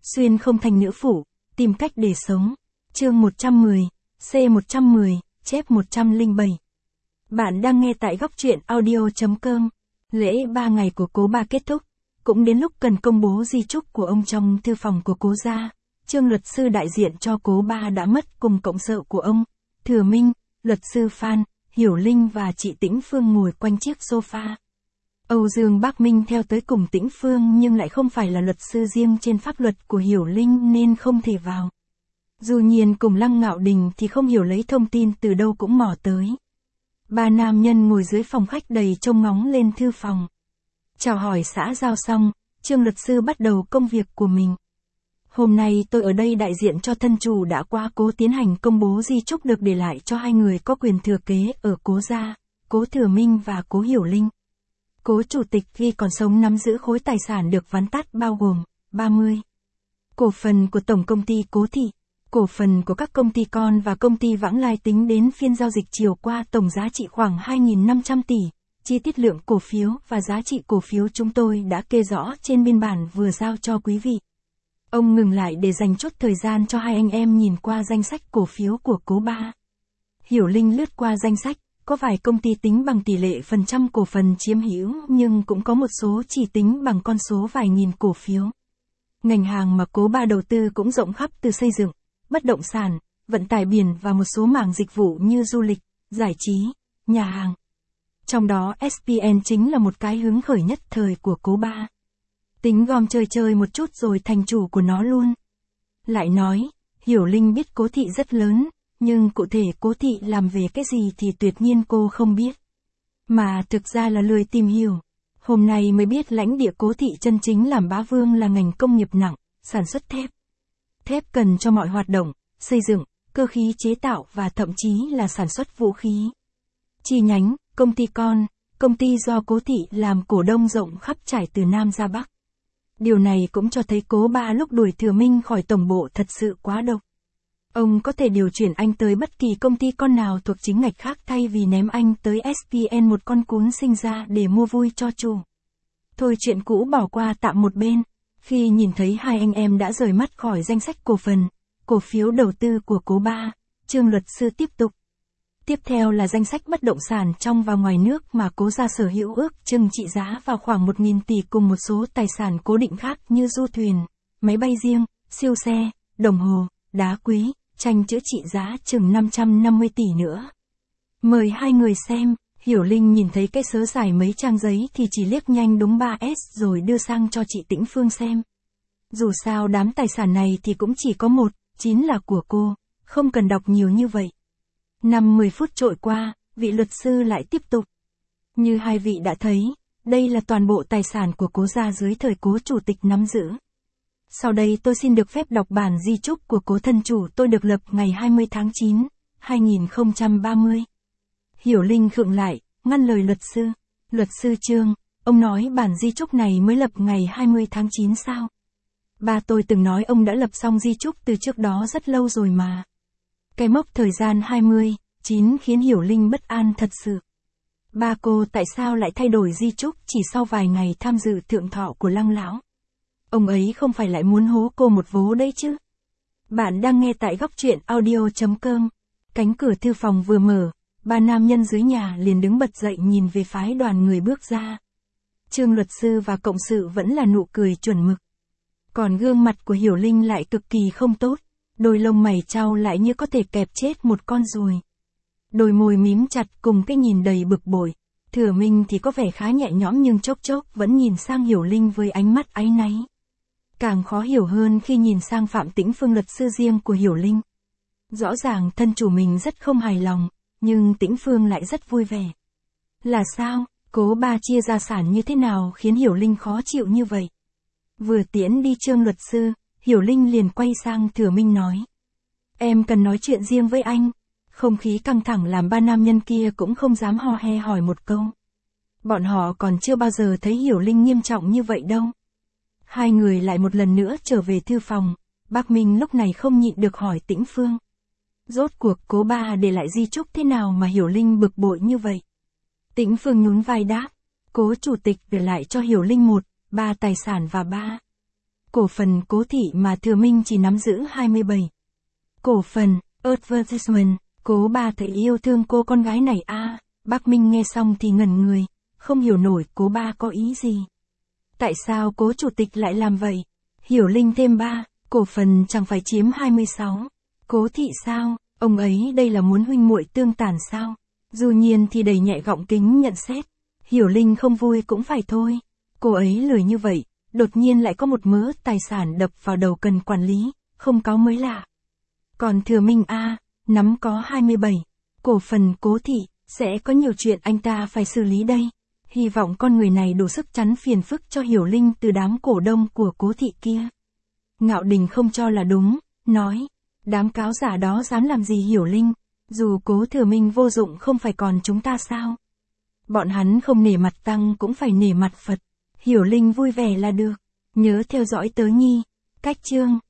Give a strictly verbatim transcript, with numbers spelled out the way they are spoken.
Xuyên không thành nữ phủ, tìm cách để sống. Chương một trăm mười, C một trăm mười, chép một trăm lẻ bảy. Bạn đang nghe tại góc truyện audio chấm com. Lễ ba ngày của cố Ba kết thúc, cũng đến lúc cần công bố di chúc của ông trong thư phòng của cố gia. Trương luật sư đại diện cho cố Ba đã mất cùng cộng sự của ông, Thừa Minh, luật sư Phan, Hiểu Linh và chị Tĩnh Phương ngồi quanh chiếc sofa. Âu Dương Bác Minh theo tới cùng Tĩnh Phương nhưng lại không phải là luật sư riêng trên pháp luật của Hiểu Linh nên không thể vào. Dù Nhiên cùng Lăng Ngạo Đình thì không hiểu lấy thông tin từ đâu cũng mò tới. Ba nam nhân ngồi dưới phòng khách đầy trông ngóng lên thư phòng. Chào hỏi xã giao xong, Trương luật sư bắt đầu công việc của mình. Hôm nay tôi ở đây đại diện cho thân chủ đã qua cố tiến hành công bố di chúc được để lại cho hai người có quyền thừa kế ở cố gia, cố Thừa Minh và cố Hiểu Linh. Cố chủ tịch khi còn sống nắm giữ khối tài sản được vắn tắt bao gồm ba mươi cổ phần của tổng công ty Cố Thị, cổ phần của các công ty con và công ty vãng lai tính đến phiên giao dịch chiều qua tổng giá trị khoảng hai nghìn năm trăm tỷ. Chi tiết lượng cổ phiếu và giá trị cổ phiếu chúng tôi đã kê rõ trên biên bản vừa giao cho quý vị. Ông ngừng lại để dành chút thời gian cho hai anh em nhìn qua danh sách cổ phiếu của cố Ba. Hiểu Linh lướt qua danh sách, có vài công ty tính bằng tỷ lệ phần trăm cổ phần chiếm hữu nhưng cũng có một số chỉ tính bằng con số vài nghìn cổ phiếu. Ngành hàng mà cố Ba đầu tư cũng rộng khắp từ xây dựng, bất động sản, vận tải biển và một số mảng dịch vụ như du lịch, giải trí, nhà hàng. Trong đó ét pê en chính là một cái hứng khởi nhất thời của cố Ba. Tính gom chơi chơi một chút rồi thành chủ của nó luôn. Lại nói, Hiểu Linh biết Cố Thị rất lớn, nhưng cụ thể Cố Thị làm về cái gì thì tuyệt nhiên cô không biết. Mà thực ra là lười tìm hiểu. Hôm nay mới biết lãnh địa Cố Thị chân chính làm bá vương là ngành công nghiệp nặng, sản xuất thép. Thép cần cho mọi hoạt động, xây dựng, cơ khí chế tạo và thậm chí là sản xuất vũ khí. Chi nhánh, công ty con, công ty do Cố Thị làm cổ đông rộng khắp trải từ Nam ra Bắc. Điều này cũng cho thấy cố Ba lúc đuổi Thừa Minh khỏi tổng bộ thật sự quá độc. Ông có thể điều chuyển anh tới bất kỳ công ty con nào thuộc chính ngạch khác thay vì ném anh tới ét pê en một con cún sinh ra để mua vui cho chủ. Thôi chuyện cũ bỏ qua tạm một bên, khi nhìn thấy hai anh em đã rời mắt khỏi danh sách cổ phần, cổ phiếu đầu tư của cố Ba, Trương luật sư tiếp tục. Tiếp theo là danh sách bất động sản trong và ngoài nước mà cố gia sở hữu ước chừng trị giá vào khoảng một nghìn tỷ cùng một số tài sản cố định khác như du thuyền, máy bay riêng, siêu xe, đồng hồ, đá quý, tranh chữ trị giá chừng năm trăm năm mươi tỷ nữa. Mời hai người xem, Hiểu Linh nhìn thấy cái sớ dài mấy trang giấy thì chỉ liếc nhanh đúng ba S rồi đưa sang cho chị Tĩnh Phương xem. Dù sao đám tài sản này thì cũng chỉ có một, chính là của cô, không cần đọc nhiều như vậy. Năm mười phút trôi qua, vị luật sư lại tiếp tục. Như hai vị đã thấy, đây là toàn bộ tài sản của cố gia dưới thời cố chủ tịch nắm giữ. Sau đây tôi xin được phép đọc bản di chúc của cố thân chủ tôi được lập ngày hai mươi tháng chín, hai nghìn không trăm ba mươi. Hiểu Linh khựng lại, ngăn lời luật sư. Luật sư Trương, ông nói bản di chúc này mới lập ngày hai mươi tháng chín sao? Ba tôi từng nói ông đã lập xong di chúc từ trước đó rất lâu rồi mà. Cái mốc thời gian hai mươi, chín khiến Hiểu Linh bất an thật sự. Ba cô tại sao lại thay đổi di chúc chỉ sau vài ngày tham dự thượng thọ của Lăng lão? Ông ấy không phải lại muốn hố cô một vố đấy chứ? Bạn đang nghe tại góc truyện audio chấm com. Cánh cửa thư phòng vừa mở, ba nam nhân dưới nhà liền đứng bật dậy nhìn về phái đoàn người bước ra. Trương luật sư và cộng sự vẫn là nụ cười chuẩn mực. Còn gương mặt của Hiểu Linh lại cực kỳ không tốt. Đôi lông mày trao lại như có thể kẹp chết một con ruồi. Đôi môi mím chặt cùng cái nhìn đầy bực bội. Thừa Minh thì có vẻ khá nhẹ nhõm nhưng chốc chốc vẫn nhìn sang Hiểu Linh với ánh mắt áy náy. Càng khó hiểu hơn khi nhìn sang Phạm Tĩnh Phương luật sư riêng của Hiểu Linh. Rõ ràng thân chủ mình rất không hài lòng, nhưng Tĩnh Phương lại rất vui vẻ. Là sao, cố Ba chia gia sản như thế nào khiến Hiểu Linh khó chịu như vậy? Vừa tiễn đi Trương luật sư, Hiểu Linh liền quay sang Thừa Minh nói. Em cần nói chuyện riêng với anh. Không khí căng thẳng làm ba nam nhân kia cũng không dám ho he hỏi một câu. Bọn họ còn chưa bao giờ thấy Hiểu Linh nghiêm trọng như vậy đâu. Hai người lại một lần nữa trở về thư phòng. Bác Minh lúc này không nhịn được hỏi Tĩnh Phương. Rốt cuộc cố Ba để lại di chúc thế nào mà Hiểu Linh bực bội như vậy? Tĩnh Phương nhún vai đáp. Cố chủ tịch để lại cho Hiểu Linh một, ba tài sản và ba cổ phần Cố Thị mà Thừa Minh chỉ nắm giữ hai mươi bảy. Cổ phần, advertisement, Cố Ba thấy yêu thương cô con gái này a. Bác Minh nghe xong thì ngẩn người, không hiểu nổi Cố Ba có ý gì. Tại sao Cố chủ tịch lại làm vậy? Hiểu Linh thêm ba, cổ phần chẳng phải chiếm hai mươi sáu. Cố Thị sao? Ông ấy đây là muốn huynh muội tương tàn sao? Du Nhiên thì đầy nhẹ gọng kính nhận xét. Hiểu Linh không vui cũng phải thôi. Cô ấy lười như vậy, đột nhiên lại có một mớ tài sản đập vào đầu cần quản lý, không có mới lạ. Còn Thừa Minh a, nắm có hai mươi bảy. Cổ phần Cố Thị, sẽ có nhiều chuyện anh ta phải xử lý đây. Hy vọng con người này đủ sức chắn phiền phức cho Hiểu Linh từ đám cổ đông của Cố Thị kia. Ngạo Đình không cho là đúng, nói. Đám cáo giả đó dám làm gì Hiểu Linh, dù Cố Thừa Minh vô dụng không phải còn chúng ta sao? Bọn hắn không nể mặt Tăng cũng phải nể mặt Phật. Hiểu Linh vui vẻ là được. Nhớ theo dõi Tớ Nhi. Cách chương.